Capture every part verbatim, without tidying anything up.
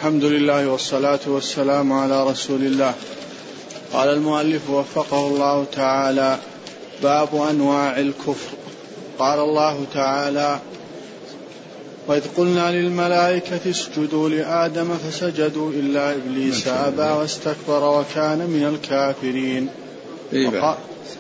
الحمد لله والصلاة والسلام على رسول الله. قال المؤلف وفقه الله تعالى: باب أنواع الكفر. قال الله تعالى: وإذ قلنا للملائكة اسجدوا لآدم فسجدوا إلا إبليس أبى واستكبر وكان من الكافرين. وقال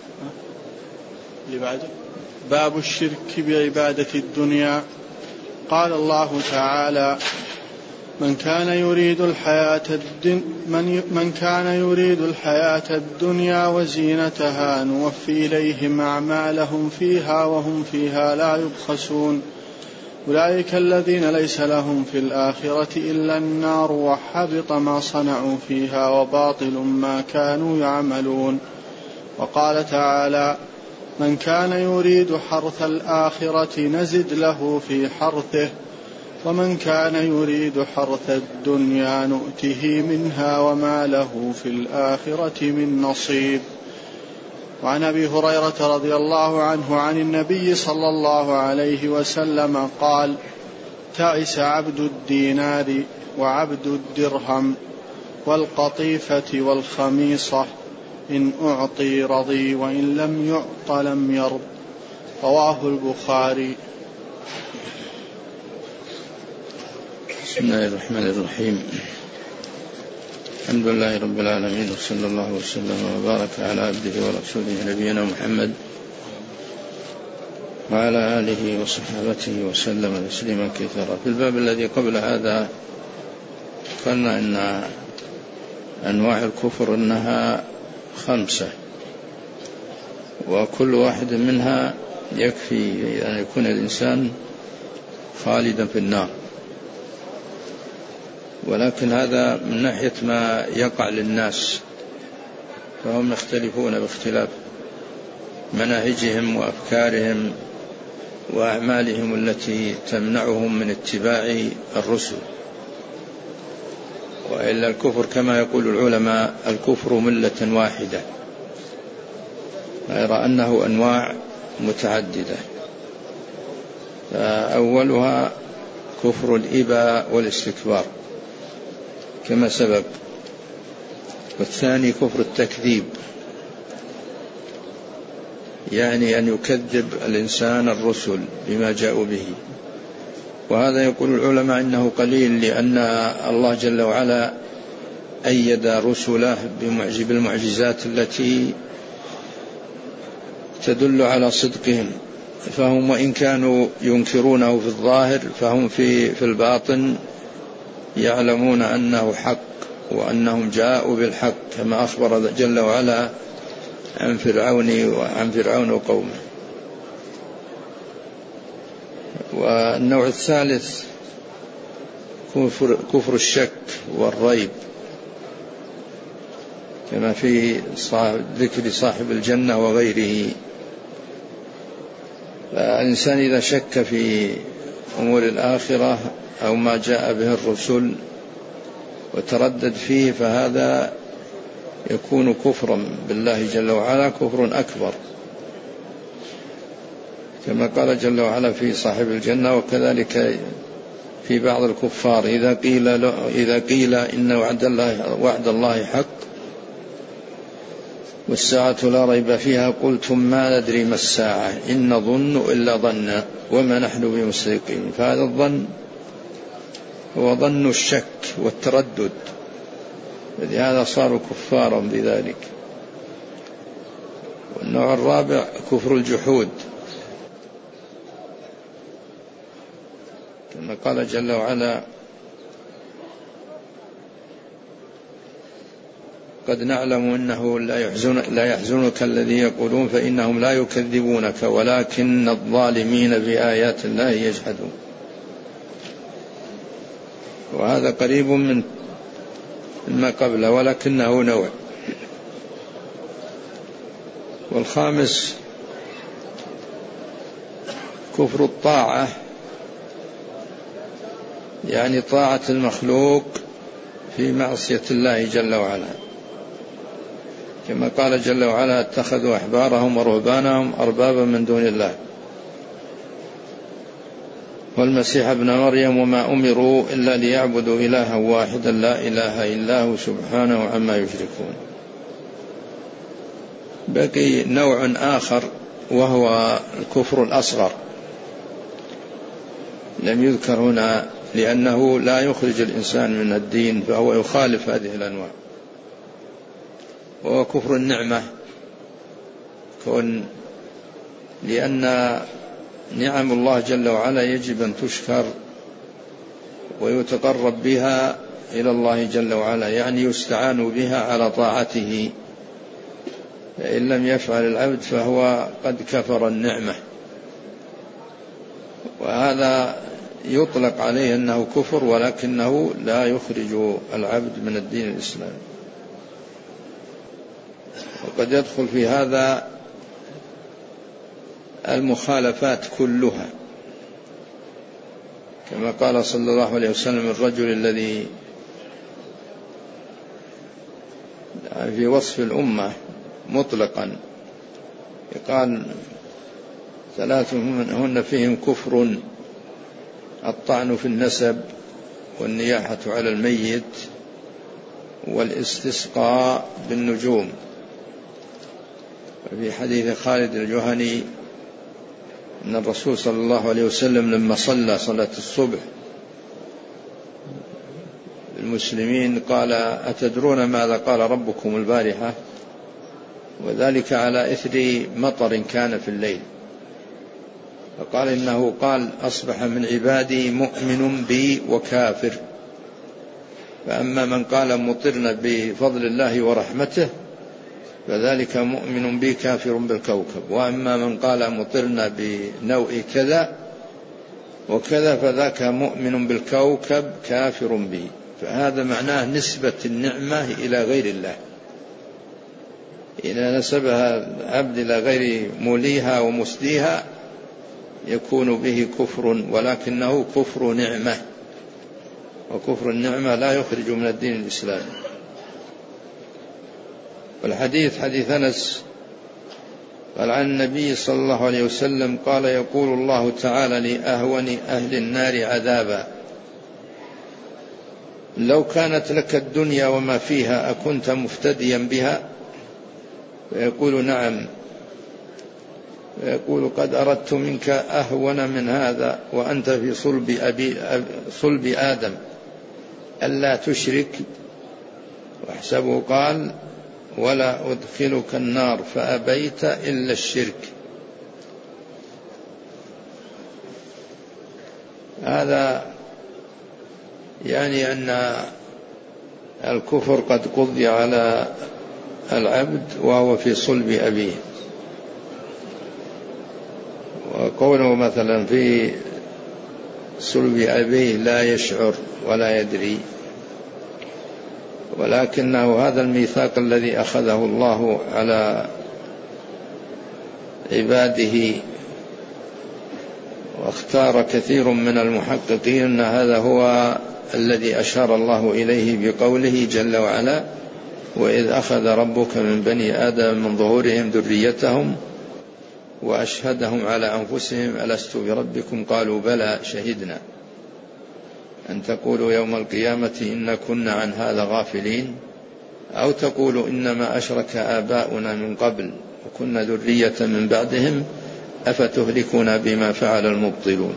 باب الشرك بعبادة الدنيا. قال الله تعالى: من كان يريد الحياة الدن من, من كان يريد الحياة الدنيا وزينتها نوفي إليهم أعمالهم فيها وهم فيها لا يبخسون. أولئك الذين ليس لهم في الآخرة إلا النار وحبط ما صنعوا فيها وباطل ما كانوا يعملون. وقال تعالى: من كان يريد حرث الآخرة نزد له في حرثه ومن كان يريد حرث الدنيا نؤته منها وما له في الآخرة من نصيب. وعن أبي هريرة رضي الله عنه عن النبي صلى الله عليه وسلم قال: تعس عبد الدينار وعبد الدرهم والقطيفة والخميصة، إن أعطي رضي وإن لم يعط لم يرض. رواه البخاري. بسم الله الرحمن الرحيم. الحمد لله رب العالمين، وصلى الله وسلم وبارك على عبده ورسوله نبينا محمد وعلى آله وصحابته وسلم تسليما كثيرا. في الباب الذي قبل هذا قلنا أن أنواع الكفر أنها خمسة، وكل واحد منها يكفي أن يكون الإنسان خالدا في النار، ولكن هذا من ناحية ما يقع للناس، فهم يختلفون باختلاف مناهجهم وأفكارهم وأعمالهم التي تمنعهم من اتباع الرسل. وإلا الكفر كما يقول العلماء الكفر ملة واحدة، غير أنه أنواع متعددة. فأولها كفر الإباء والاستكبار كما سبق، والثاني كفر التكذيب، يعني أن يكذب الإنسان الرسل بما جاءوا به، وهذا يقول العلماء إنه قليل، لأن الله جل وعلا أيد رسله بالمعجزات التي تدل على صدقهم، فهم وإن كانوا ينكرونه في الظاهر فهم في, في الباطن يعلمون أنه حق وأنهم جاءوا بالحق، كما أخبر جل وعلا عن فرعون وعن فرعون وقومه. والنوع الثالث كفر, كفر الشك والريب، كما في ذكر صاحب الجنة وغيره. فالإنسان إذا شك في أمور الآخرة أو ما جاء به الرسل وتردد فيه فهذا يكون كفرا بالله جل وعلا، كفر أكبر، كما قال جل وعلا في صاحب الجنة: وكذلك في بعض الكفار إذا قيل, إذا قيل إن وعد الله, وعد الله حق والساعة لا ريب فيها قلتم ما ندري ما الساعة إن نظن إلا ظنا وما نحن بمستيقنين. فهذا الظن هو ظن الشك والتردد، لهذا صاروا كفارا بذلك. والنوع الرابع كفر الجحود، كما قال جل وعلا: قد نعلم أنه لا, يحزن لا يحزنك الذي يقولون فإنهم لا يكذبونك ولكن الظالمين بآيات الله يجحدون. وهذا قريب من ما قبله ولكنه نوع. والخامس كفر الطاعة، يعني طاعة المخلوق في معصية الله جل وعلا، كما قال جل وعلا: اتخذوا أحبارهم ورهبانهم أربابا من دون الله والمسيح ابن مريم وما أمروا إلا ليعبدوا إلها واحدا لا إله إلا هو سبحانه عما يشركون. بقي نوع آخر وهو الكفر الأصغر، لم يذكر هنا لأنه لا يخرج الإنسان من الدين، فهو يخالف هذه الأنواع، وهو كفر النعمة، كون لأن نعم الله جل وعلا يجب أن تشكر ويتقرب بها إلى الله جل وعلا، يعني يستعان بها على طاعته، فإن لم يفعل العبد فهو قد كفر النعمة، وهذا يطلق عليه أنه كفر، ولكنه لا يخرج العبد من الدين الإسلامي. وقد يدخل في هذا المخالفات كلها، كما قال صلى الله عليه وسلم الرجل الذي في وصف الأمة مطلقا قال ثلاث هن فيهم كفر: الطعن في النسب، والنياحة على الميت، والاستسقاء بالنجوم. وفي حديث خالد الجهني أن الرسول صلى الله عليه وسلم لما صلى صلاة الصبح المسلمين قال: أتدرون ماذا قال ربكم البارحة؟ وذلك على إثر مطر كان في الليل، فقال إنه قال: أصبح من عبادي مؤمن بي وكافر، فأما من قال مطرنا بفضل الله ورحمته فذلك مؤمن بي كافر بالكوكب، وأما من قال مطرنا بنوء كذا وكذا فذاك مؤمن بالكوكب كافر بي. فهذا معناه نسبة النعمة إلى غير الله، إذا نسبها العبد إلى غير موليها ومسديها يكون به كفر، ولكنه كفر نعمة، وكفر النعمة لا يخرج من الدين الإسلامي. والحديث حديث أنس قال عن النبي صلى الله عليه وسلم قال: يقول الله تعالى لأهون أهل النار عذابا: لو كانت لك الدنيا وما فيها أكنت مفتديا بها؟ فيقول: نعم. فيقول: قد أردت منك أهون من هذا وأنت في صلب, أبي صلب آدم ألا تشرك. واحسبه قال: ولا أدخلك النار فأبيت إلا الشرك. هذا يعني أن الكفر قد قضي على العبد وهو في صلب أبيه. وقوله مثلا في صلب أبيه لا يشعر ولا يدري، ولكنه هذا الميثاق الذي أخذه الله على عباده، واختار كثير من المحققين أن هذا هو الذي أشار الله إليه بقوله جل وعلا: وإذ أخذ ربك من بني آدم من ظهورهم ذريتهم وأشهدهم على أنفسهم ألست بربكم قالوا بلى شهدنا أن تقولوا يوم القيامة إن كنا عن هذا غافلين، أو تقولوا إنما أشرك آباؤنا من قبل وكنا ذرية من بعدهم أفتهلكنا بما فعل المبطلون.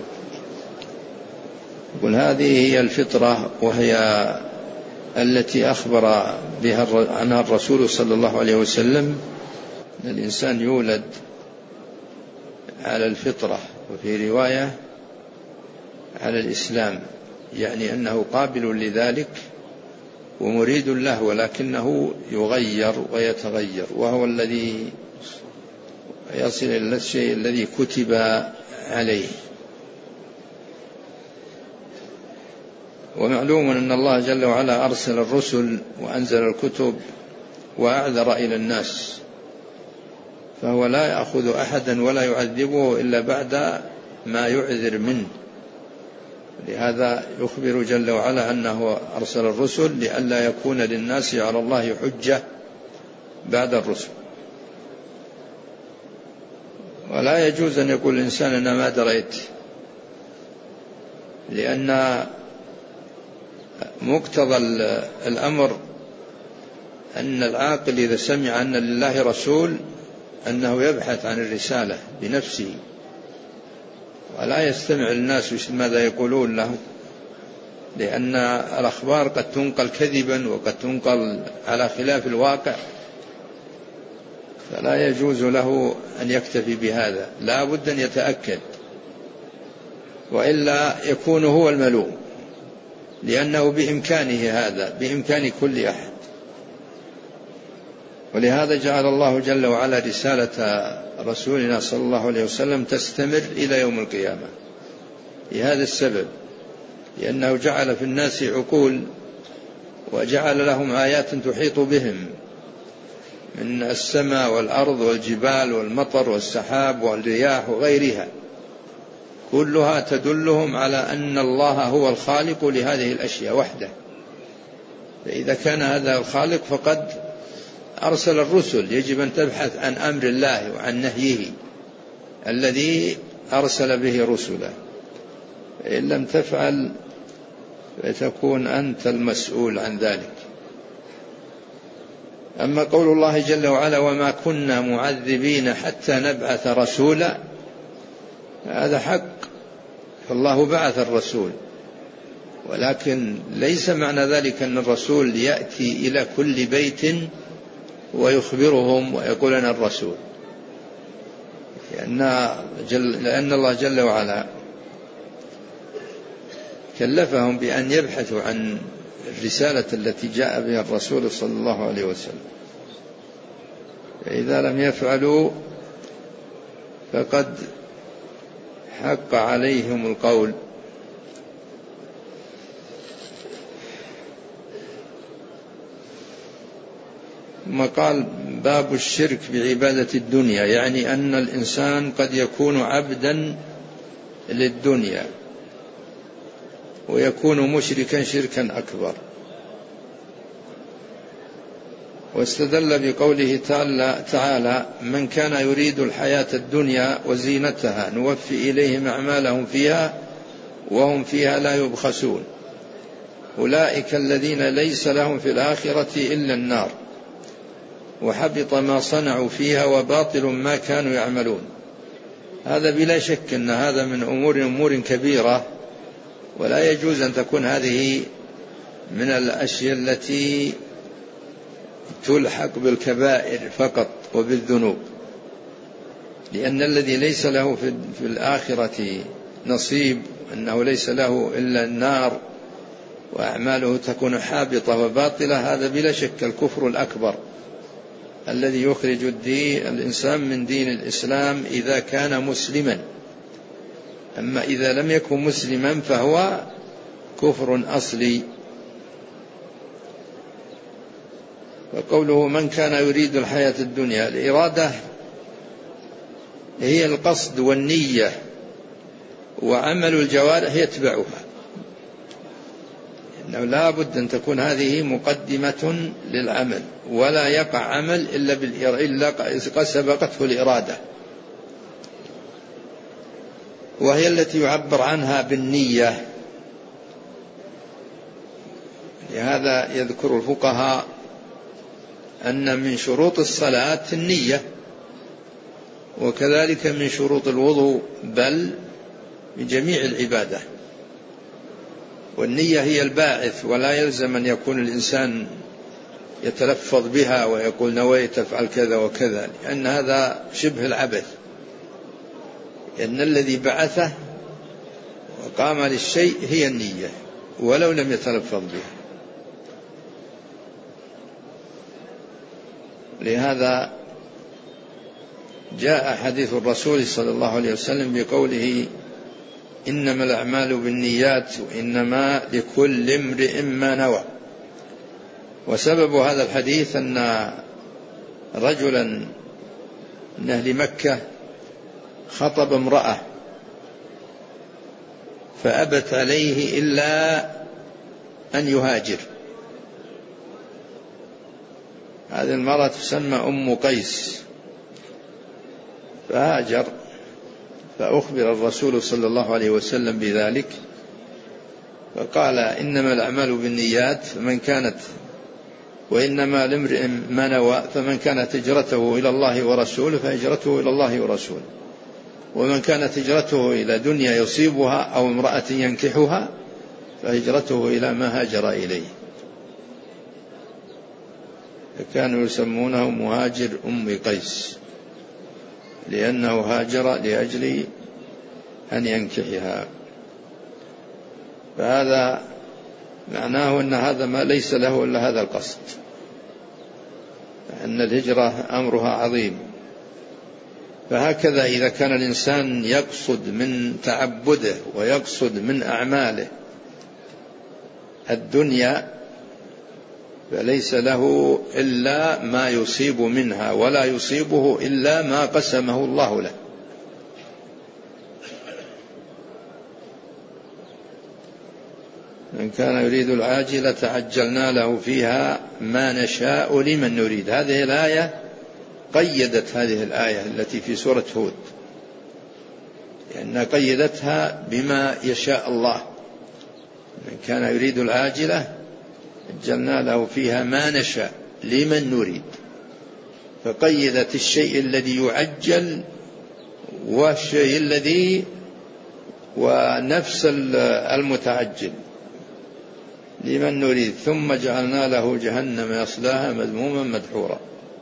يقول هذه هي الفطرة، وهي التي أخبر بها عنها الرسول صلى الله عليه وسلم، أن الإنسان يولد على الفطرة، وفي رواية على الإسلام، يعني أنه قابل لذلك ومريد له، ولكنه يغير ويتغير، وهو الذي يصل إلى الشيء الذي كتب عليه. ومعلوم أن الله جل وعلا أرسل الرسل وأنزل الكتب وأعذر إلى الناس، فهو لا يأخذ أحدا ولا يعذبه إلا بعد ما يعذر منه. لهذا يخبر جل وعلا أنه أرسل الرسل لئلا يكون للناس على الله حجة بعد الرسل. ولا يجوز أن يقول الإنسان أنا ما دريت، لأن مقتضى الأمر أن العاقل إذا سمع أن لله رسول أنه يبحث عن الرسالة بنفسه، ولا يستمع الناس ماذا يقولون له، لأن الأخبار قد تنقل كذبا وقد تنقل على خلاف الواقع، فلا يجوز له أن يكتفي بهذا، لا بد أن يتأكد، وإلا يكون هو الملوم، لأنه بإمكانه هذا، بإمكان كل أحد. ولهذا جعل الله جل وعلا رسالة رسولنا صلى الله عليه وسلم تستمر إلى يوم القيامة لهذا السبب، لأنه جعل في الناس عقول وجعل لهم آيات تحيط بهم من السماء والأرض والجبال والمطر والسحاب والرياح وغيرها، كلها تدلهم على أن الله هو الخالق لهذه الأشياء وحده. فإذا كان هذا الخالق فقد أرسل الرسل، يجب أن تبحث عن أمر الله وعن نهيه الذي أرسل به رسله، فإن لم تفعل فتكون أنت المسؤول عن ذلك. أما قول الله جل وعلا وما كنا معذبين حتى نبعث رسولا، هذا حق، فالله بعث الرسول، ولكن ليس معنى ذلك أن الرسول يأتي إلى كل بيت ويخبرهم ويقول أنا الرسول، لأن, جل لأن الله جل وعلا كلفهم بأن يبحثوا عن الرسالة التي جاء بها الرسول صلى الله عليه وسلم، فإذا لم يفعلوا فقد حق عليهم القول. ثم قال باب الشرك بعبادة الدنيا، يعني أن الإنسان قد يكون عبدا للدنيا ويكون مشركا شركا أكبر. واستدل بقوله تعالى من كان يريد الحياة الدنيا وزينتها نوفي إليهم أعمالهم فيها وهم فيها لا يبخسون أولئك الذين ليس لهم في الآخرة إلا النار وحبط ما صنعوا فيها وباطل ما كانوا يعملون. هذا بلا شك أن هذا من أمور أمور كبيرة، ولا يجوز أن تكون هذه من الأشياء التي تلحق بالكبائر فقط وبالذنوب، لأن الذي ليس له في الآخرة نصيب أنه ليس له إلا النار وأعماله تكون حابطة وباطلة، هذا بلا شك الكفر الأكبر الذي يخرج الدين الإنسان من دين الإسلام إذا كان مسلما. أما إذا لم يكن مسلما فهو كفر أصلي. وقوله من كان يريد الحياة الدنيا، الإرادة هي القصد والنية، وعمل الجوارح يتبعها، إنه لا بد أن تكون هذه مقدمة للعمل، ولا يقع عمل إلا إلا قد سبقته الإرادة، وهي التي يعبر عنها بالنية. لهذا يذكر الفقهاء أن من شروط الصلاة النية، وكذلك من شروط الوضوء، بل من جميع العبادة، والنية هي الباعث، ولا يلزم أن يكون الإنسان يتلفظ بها ويقول نويت أفعل كذا وكذا، لأن هذا شبه العبث، لأن الذي بعثه وقام للشيء هي النية ولو لم يتلفظ بها. لهذا جاء حديث الرسول صلى الله عليه وسلم بقوله إنما الأعمال بالنيات وإنما لكل امرئ ما نوى. وسبب هذا الحديث أن رجلا من أهل مكة خطب امرأة فأبت عليه إلا أن يهاجر. هذه المرأة تسمى أم قيس، فهاجر، فأخبر الرسول صلى الله عليه وسلم بذلك، فقال إنما الأعمال بالنيات، فمن كانت وإنما لامرئ ما نوى، فمن كانت هجرته إلى الله ورسوله فهجرته إلى الله ورسوله، ومن كانت هجرته إلى دنيا يصيبها أو امرأة ينكحها فهجرته إلى ما هاجر إليه. كانوا يسمونه مهاجر أم قيس لأنه هاجر لأجل أن ينكحها. فهذا معناه أن هذا ما ليس له إلا هذا القصد، أن الهجرة أمرها عظيم. فهكذا إذا كان الإنسان يقصد من تعبده ويقصد من أعماله الدنيا فليس له إلا ما يصيب منها، ولا يصيبه إلا ما قسمه الله له. من كان يريد العاجلة عجلنا له فيها ما نشاء لمن نريد. هذه الآية قيدت هذه الآية التي في سورة هود، لأنها قيدتها بما يشاء الله. من كان يريد العاجلة عجلنا له فيها ما نشاء لمن نريد، فقيدت الشيء الذي يعجل والشيء الذي ونفس المتعجل لمن نريد، ثم جعلنا له جهنم يصلاها مذموما مدحورا.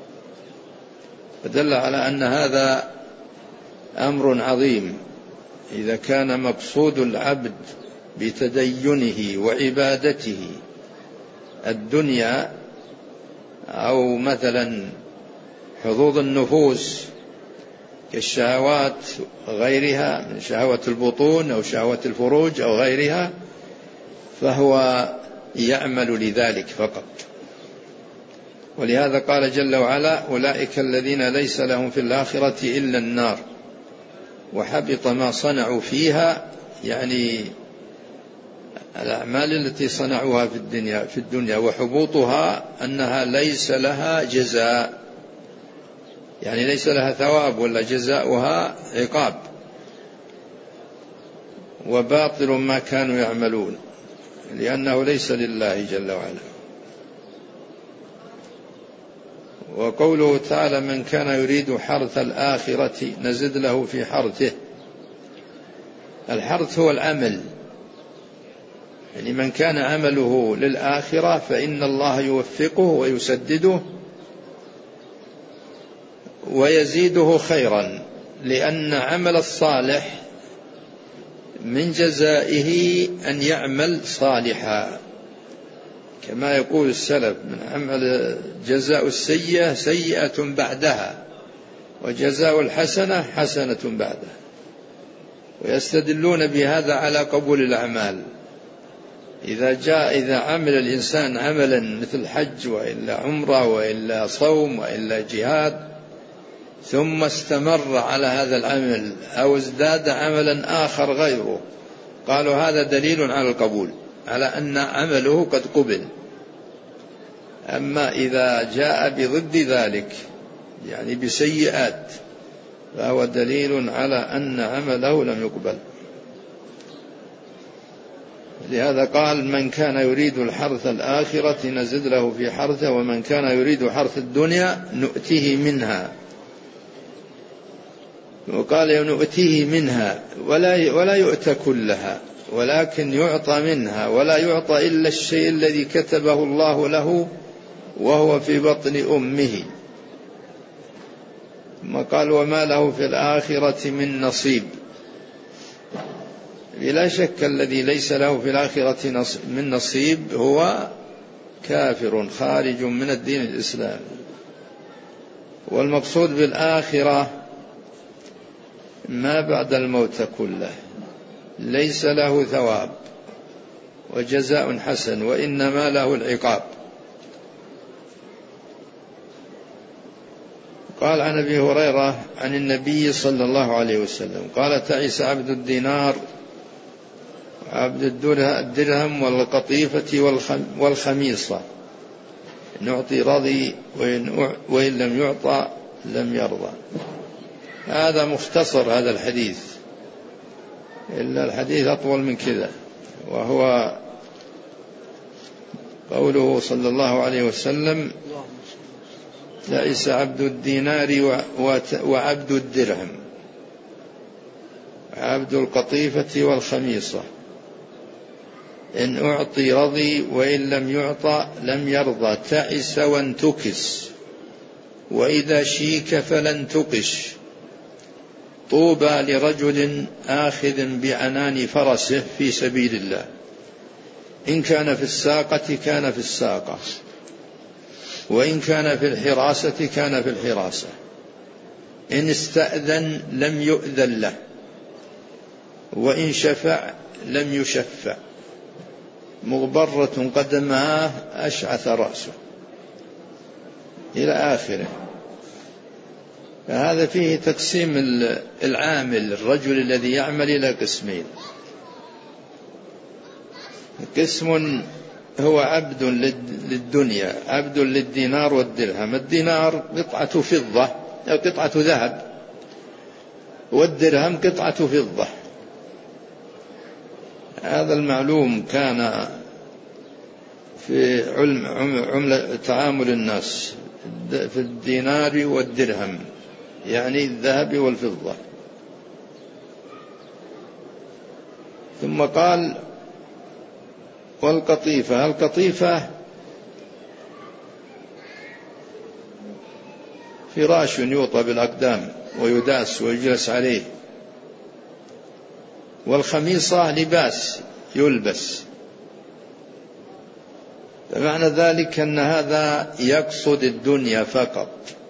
فدل على أن هذا أمر عظيم. إذا كان مقصود العبد بتدينه وعبادته الدنيا أو مثلا حظوظ النفوس كالشهوات غيرها من شهوة البطون أو شهوة الفروج أو غيرها، فهو يعمل لذلك فقط. ولهذا قال جل وعلا أولئك الذين ليس لهم في الآخرة إلا النار وحبط ما صنعوا فيها، يعني الأعمال التي صنعوها في الدنيا في الدنيا وحبوطها أنها ليس لها جزاء، يعني ليس لها ثواب ولا جزاؤها عقاب، وباطل ما كانوا يعملون لأنه ليس لله جل وعلا. وقوله تعالى من كان يريد حرث الآخرة نزد له في حرثه. الحرث هو العمل، يعني من كان عمله للآخرة فإن الله يوفقه ويسدده ويزيده خيرا، لأن عمل الصالح من جزائه أن يعمل صالحا، كما يقول السلف من عمل جزاء السيئة سيئة بعدها وجزاء الحسنة حسنة بعدها، ويستدلون بهذا على قبول الأعمال. إذا جاء إذا عمل الإنسان عملا مثل حج وإلا عمرة وإلا صوم وإلا جهاد ثم استمر على هذا العمل أو ازداد عملا آخر غيره، قالوا هذا دليل على القبول، على أن عمله قد قبل. أما إذا جاء بضد ذلك يعني بسيئات فهو دليل على أن عمله لم يقبل. لهذا قال من كان يريد الحرث الآخرة نزد له في حرثه ومن كان يريد حرث الدنيا نؤته منها. وقال نؤتيه منها ولا ولا يؤتى كلها ولكن يعطى منها، ولا يعطى إلا الشيء الذي كتبه الله له وهو في بطن أمه. ثم قال وما له في الآخرة من نصيب. بلا شك الذي ليس له في الآخرة من نصيب هو كافر خارج من الدين الإسلامي. والمقصود بالآخرة ما بعد الموت كله، ليس له ثواب وجزاء حسن، وإنما له العقاب. قال عن أبي هريرة عن النبي صلى الله عليه وسلم قال تعس عبد الدينار عبد الدرهم والقطيفة والخميصة، نعطي رضي وإن لم يعطى لم يرضى. هذا مختصر هذا الحديث، إلا الحديث أطول من كذا، وهو قوله صلى الله عليه وسلم: ليس عبد الدينار وعبد الدرهم، عبد القطيفة والخميصة، إن أعطي رضي وإن لم يعطى لم يرضى، تعس وانتكس، وإذا شيك فلن تقش، طوبى لرجل آخذ بعنان فرسه في سبيل الله، إن كان في الساقة كان في الساقة، وإن كان في الحراسة كان في الحراسة، إن استأذن لم يؤذن له، وإن شفع لم يشفع، مغبرة قدماه أشعث رأسه، إلى آخره. فهذا فيه تقسيم العامل، الرجل الذي يعمل، إلى قسمين: قسم هو عبد للدنيا، عبد للدينار والدرهم. الدينار قطعة فضة، قطعة ذهب، والدرهم قطعة فضة. هذا المعلوم كان في علم عملة تعامل الناس في الدينار والدرهم، يعني الذهب والفضة. ثم قال: والقطيفة. القطيفة فراش يوطى بالأقدام ويداس ويجلس عليه، والخميصة لباس يلبس. فمعنى ذلك أن هذا يقصد الدنيا فقط،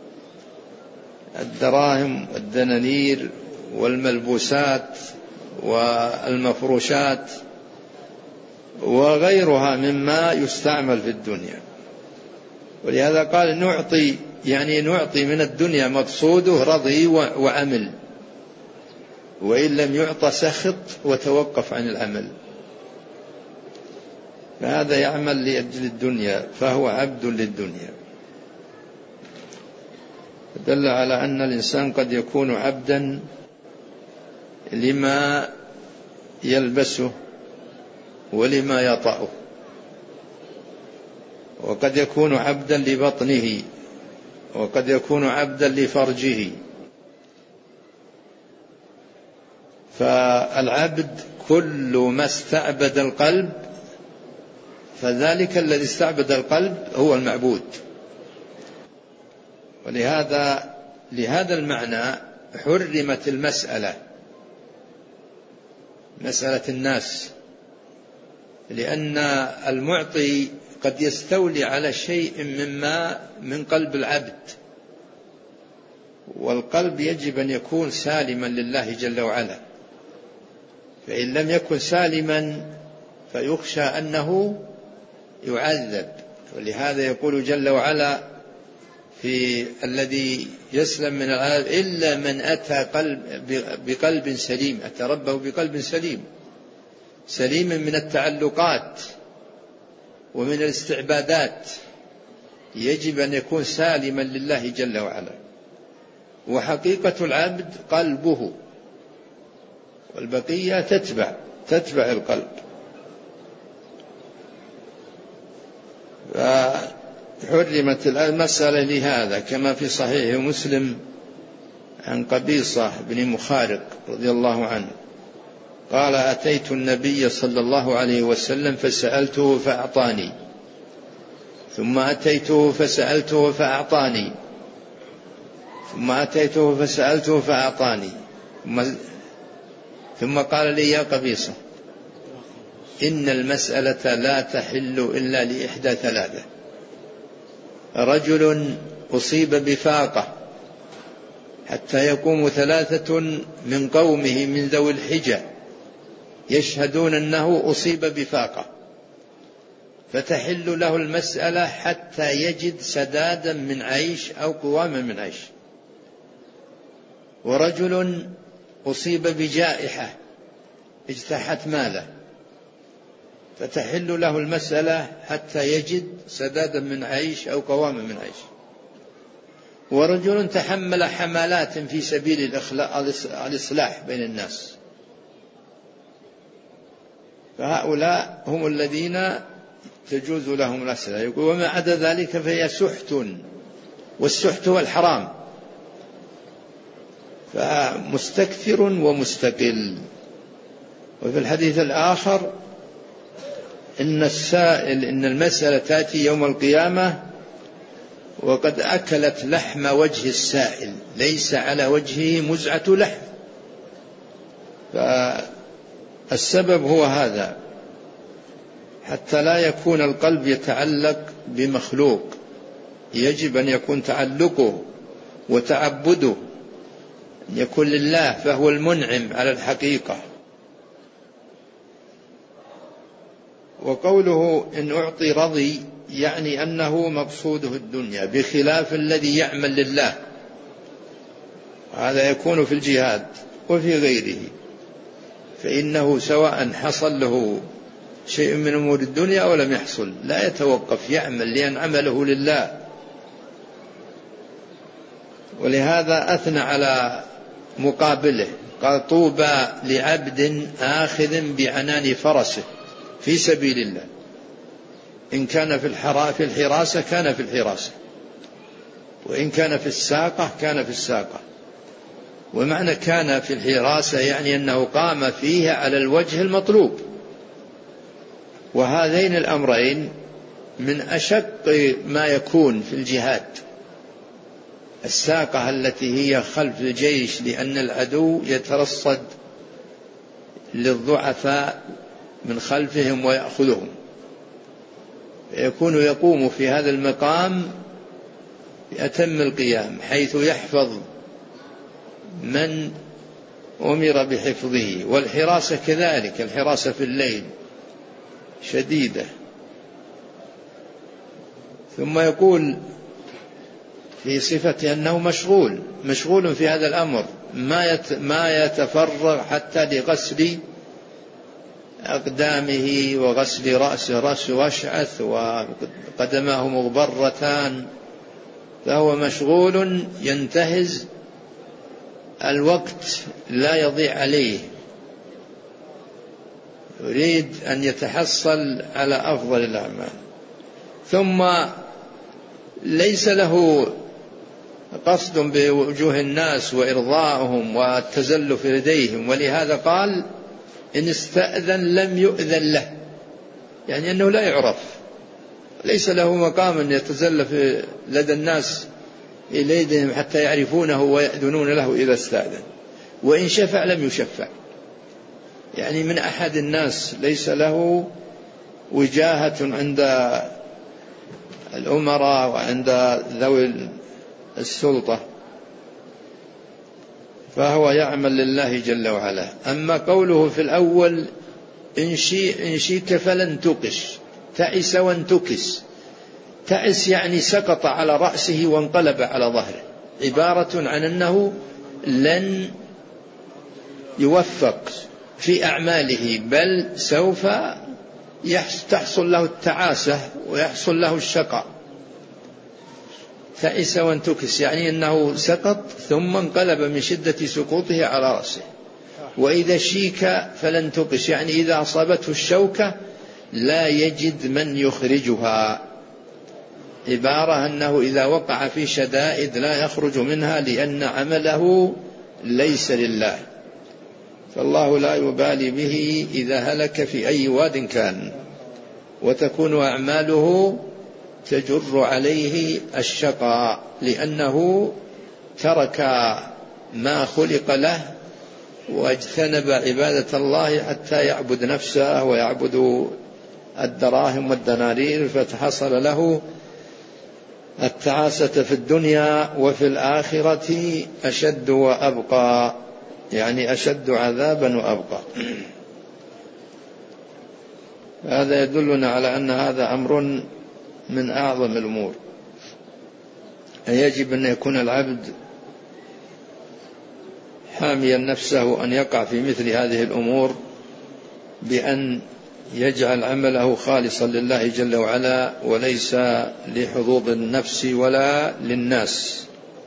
الدراهم والدنانير والملبوسات والمفروشات وغيرها مما يستعمل في الدنيا. ولهذا قال: نعطي، يعني نعطي من الدنيا مقصوده رضي وعمل، وإن لم يعطى سخط وتوقف عن العمل. فهذا يعمل لأجل الدنيا، فهو عبد للدنيا. دل على أن الإنسان قد يكون عبدا لما يلبسه ولما يطأه، وقد يكون عبدا لبطنه، وقد يكون عبدا لفرجه. فالعبد كل ما استعبد القلب، فذلك الذي استعبد القلب هو المعبود. ولهذا لهذا المعنى حرمت المسألة، مسألة الناس، لأن المعطي قد يستولي على شيء مما من قلب العبد، والقلب يجب أن يكون سالما لله جل وعلا. فإن لم يكن سالما فيخشى أنه يعذب. ولهذا يقول جل وعلا في الذي يسلم من العذاب: إلا من أتى قلب بقلب سليم، أتى ربه بقلب سليم، سليم من التعلقات ومن الاستعبادات. يجب أن يكون سالما لله جل وعلا. وحقيقة العبد قلبه، والبقية تتبع تتبع القلب. فحرمت المسألة لهذا، كما في صحيح مسلم عن قبيصة بن مخارق رضي الله عنه قال: أتيت النبي صلى الله عليه وسلم فسألته فأعطاني، ثم أتيته فسألته فأعطاني، ثم أتيته فسألته فأعطاني، ثم قال لي: يا قبيصة، إن المسألة لا تحل إلا لإحدى ثلاثة: رجل أصيب بفاقة حتى يقوم ثلاثة من قومه من ذوي الحجة يشهدون أنه أصيب بفاقة، فتحل له المسألة حتى يجد سدادا من عيش أو قواما من عيش. ورجل أصيب بجائحة اجتاحت ماله، فتحل له المسألة حتى يجد سدادا من عيش أو قواما من عيش. ورجل تحمل حملات في سبيل الإصلاح بين الناس. فهؤلاء هم الذين تجوز لهم الأسئلة. يقول وما عدا ذلك فهي سحت، والسحت هو الحرام، فمستكثر ومستقل. وفي الحديث الآخر إن السائل إن المسألة تأتي يوم القيامة وقد أكلت لحم وجه السائل، ليس على وجهه مزعة لحم. فالسبب هو هذا، حتى لا يكون القلب يتعلق بمخلوق، يجب أن يكون تعلقه وتعبده أن يكون لله، فهو المنعم على الحقيقة. وقوله إن أعطي رضي يعني أنه مقصوده الدنيا، بخلاف الذي يعمل لله، هذا يكون في الجهاد وفي غيره، فإنه سواء حصل له شيء من أمور الدنيا أو لم يحصل لا يتوقف، يعمل لأن عمله لله. ولهذا أثنى على مقابله، قال طوبى لعبد آخذ بعنان فرسه في سبيل الله، إن كان في الحراسة كان في الحراسة، وإن كان في الساقة كان في الساقة. ومعنى كان في الحراسة يعني أنه قام فيها على الوجه المطلوب. وهذين الأمرين من أشق ما يكون في الجهاد. الساقة التي هي خلف الجيش، لأن العدو يترصد للضعفاء من خلفهم ويأخذهم، يكون يقوم في هذا المقام بأتم القيام، حيث يحفظ من أمر بحفظه. والحراسة كذلك، الحراسة في الليل شديدة. ثم يقول في صفة أنه مشغول مشغول في هذا الأمر، ما يتفرغ حتى لغسل أقدامه وغسل رأسه، رأسه أشعث وقدماه مغبرتان، فهو مشغول ينتهز الوقت لا يضيع عليه، يريد أن يتحصل على أفضل الأعمال. ثم ليس له قصد بوجوه الناس وإرضاءهم والتزلف لديهم، ولهذا قال إن استأذن لم يؤذن له، يعني أنه لا يعرف، ليس له مقام أن يتزلف لدى الناس إليهم حتى يعرفونه ويأذنون له إذا استأذن، وإن شفع لم يشفع، يعني من أحد الناس، ليس له وجاهة عند الأمراء وعند ذوي السلطة، فهو يعمل لله جل وعلا. أما قوله في الأول إن شئت فلن تقش، تعس وانتكس، تعس يعني سقط على رأسه وانقلب على ظهره، عبارة عن أنه لن يوفق في أعماله، بل سوف تحصل له التعاسة ويحصل له الشقاء. تعس وانتكس يعني أنه سقط ثم انقلب من شدة سقوطه على رأسه. وإذا شيك فلن تقش يعني إذا أصابته الشوكة لا يجد من يخرجها، عبارة أنه إذا وقع في شدائد لا يخرج منها لأن عمله ليس لله، فالله لا يبالي به إذا هلك في أي واد كان، وتكون أعماله تجر عليه الشقاء لأنه ترك ما خلق له واجتنب عبادة الله حتى يعبد نفسه ويعبد الدراهم والدنانير، فتحصل له التعاسة في الدنيا وفي الآخرة أشد وأبقى، يعني أشد عذابا وأبقى. هذا يدلنا على أن هذا أمر من أعظم الأمور، يجب أن يكون العبد حاميا نفسه أن يقع في مثل هذه الأمور بأن يجعل عمله خالصا لله جل وعلا وليس لحظوظ النفس ولا للناس.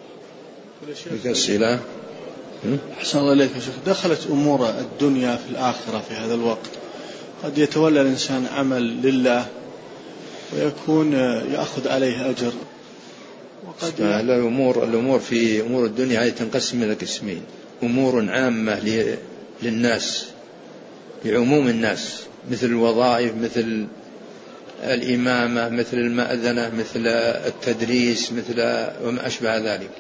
بكسلة أحسن الله إليك يا شيخ، دخلت أمور الدنيا في الآخرة في هذا الوقت، قد يتولى الإنسان عمل لله ويكون يأخذ عليه أجر. وقد الأمور الأمور في أمور الدنيا هذه تنقسم إلى قسمين: أمور عامة للناس لعموم الناس، مثل الوظائف، مثل الإمامة، مثل المأذنة، مثل التدريس، مثل وما أشبه ذلك.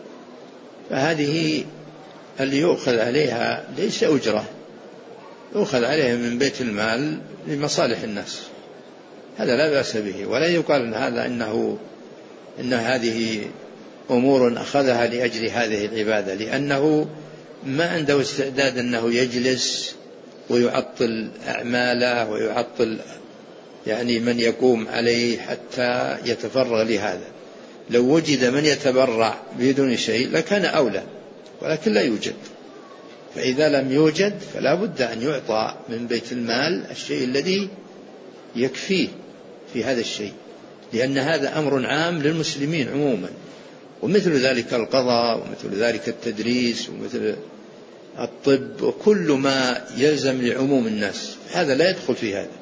فهذه اللي يؤخذ عليها ليس أجرة، يؤخذ عليها من بيت المال لمصالح الناس، هذا لا بأس به، ولا يقال إن هذا إنه إن هذه أمور أخذها لأجل هذه العبادة، لأنه ما عنده استعداد أنه يجلس ويعطل أعماله ويعطل يعني من يقوم عليه حتى يتفرغ لهذا. لو وجد من يتبرع بدون شيء لكان أولى، ولكن لا يوجد. فإذا لم يوجد فلا بد أن يعطى من بيت المال الشيء الذي يكفيه في هذا الشيء، لأن هذا أمر عام للمسلمين عموما، ومثل ذلك القضاء، ومثل ذلك التدريس، ومثل الطب، وكل ما يلزم لعموم الناس، هذا لا يدخل في هذا.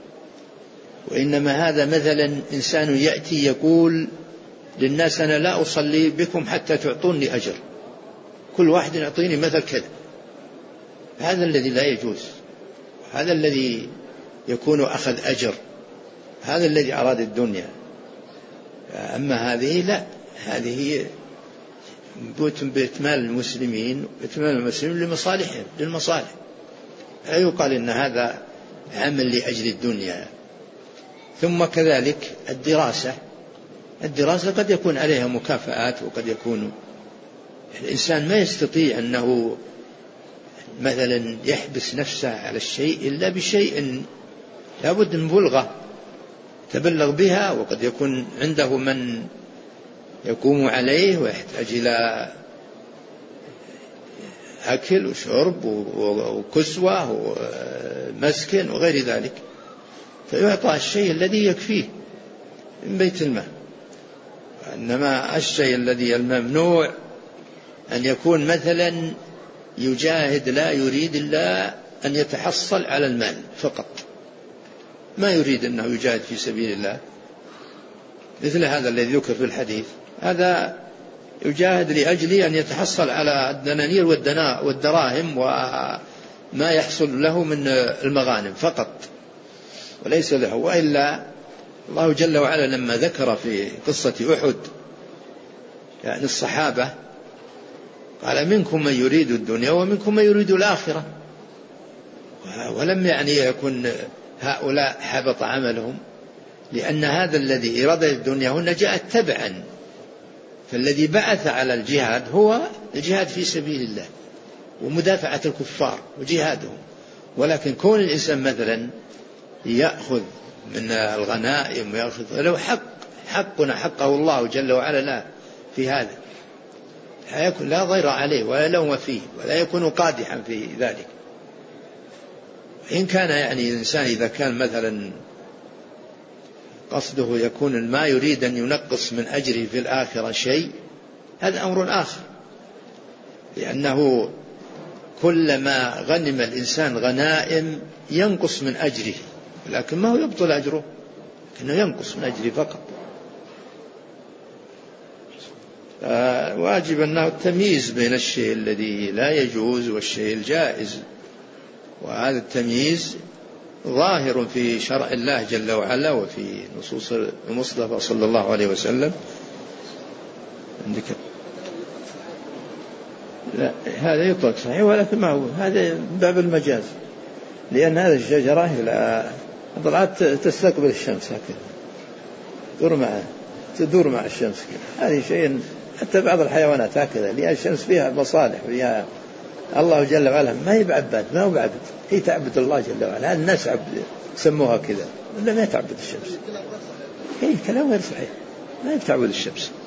وإنما هذا مثلا إنسان يأتي يقول للناس: أنا لا أصلي بكم حتى تعطوني أجر، كل واحد يعطيني مثل كذا. هذا الذي لا يجوز، هذا الذي يكون أخذ أجر، هذا الذي أراد الدنيا. أما هذه لا، هذه بيت مال المسلمين، بيت مال المسلمين لمصالحهم، للمصالح. لا يقال إن هذا عمل لأجل الدنيا. ثم كذلك الدراسة، الدراسة قد يكون عليها مكافآت، وقد يكون الإنسان ما يستطيع أنه مثلا يحبس نفسه على الشيء إلا بشيء لابد من بلغة تبلغ بها، وقد يكون عنده من يقوم عليه ويحتاج إلى أكل وشرب وكسوة ومسكن وغير ذلك، فيعطى الشيء الذي يكفيه من بيت المال. إنما الشيء الذي الممنوع أن يكون مثلا يجاهد لا يريد إلا أن يتحصل على المال فقط، ما يريد أنه يجاهد في سبيل الله، مثل هذا الذي ذكر في الحديث، هذا يجاهد لأجل أن يتحصل على الدنانير والدراهم وما يحصل له من المغانم فقط، وليس له. وإلا الله جل وعلا لما ذكر في قصة أحد يعني الصحابة قال: منكم من يريد الدنيا ومنكم من يريد الآخرة، ولم يعني يكن هؤلاء حبط عملهم، لأن هذا الذي إرادة الدنيا هنا جاءت تبعا، فالذي بعث على الجهاد هو الجهاد في سبيل الله ومدافعة الكفار وجهادهم. ولكن كون الإنسان مثلا يأخذ من الغنائم ويأخذ له حق، حقنا حقه الله جل وعلا لا في هذا، لا ضير عليه ولا لوم فيه ولا يكون قادحا في ذلك. إن كان يعني الإنسان إذا كان مثلا قصده يكون ما يريد أن ينقص من أجره في الآخرة شيء، هذا أمر آخر، لأنه كلما غنم الإنسان غنائم ينقص من أجره، لكن ما هو يبطل أجره، لكنه ينقص من أجره فقط. واجب أنه التمييز بين الشيء الذي لا يجوز والشيء الجائز، وهذا التمييز ظاهر في شرع الله جل وعلا وفي نصوص المصطفى صلى الله عليه وسلم. عندك لا هذا يطلق صحيح، ولكن ما هو هذا باب المجاز، لأن هذه الشجرة لا طلعت تستقبل الشمس هكذا تدور مع تدور مع الشمس كذا، هذه شيء حتى بعض الحيوانات هكذا، لأن الشمس فيها مصالح وفيها الله جل وعلا، ما هي بعباد، ما هو بعبد، هي تعبد الله جل وعلا. هذا الناس عبد سموها كذا، ولا ما تعبد الشمس، هي كلام غير صحيح، ما تعبد الشمس.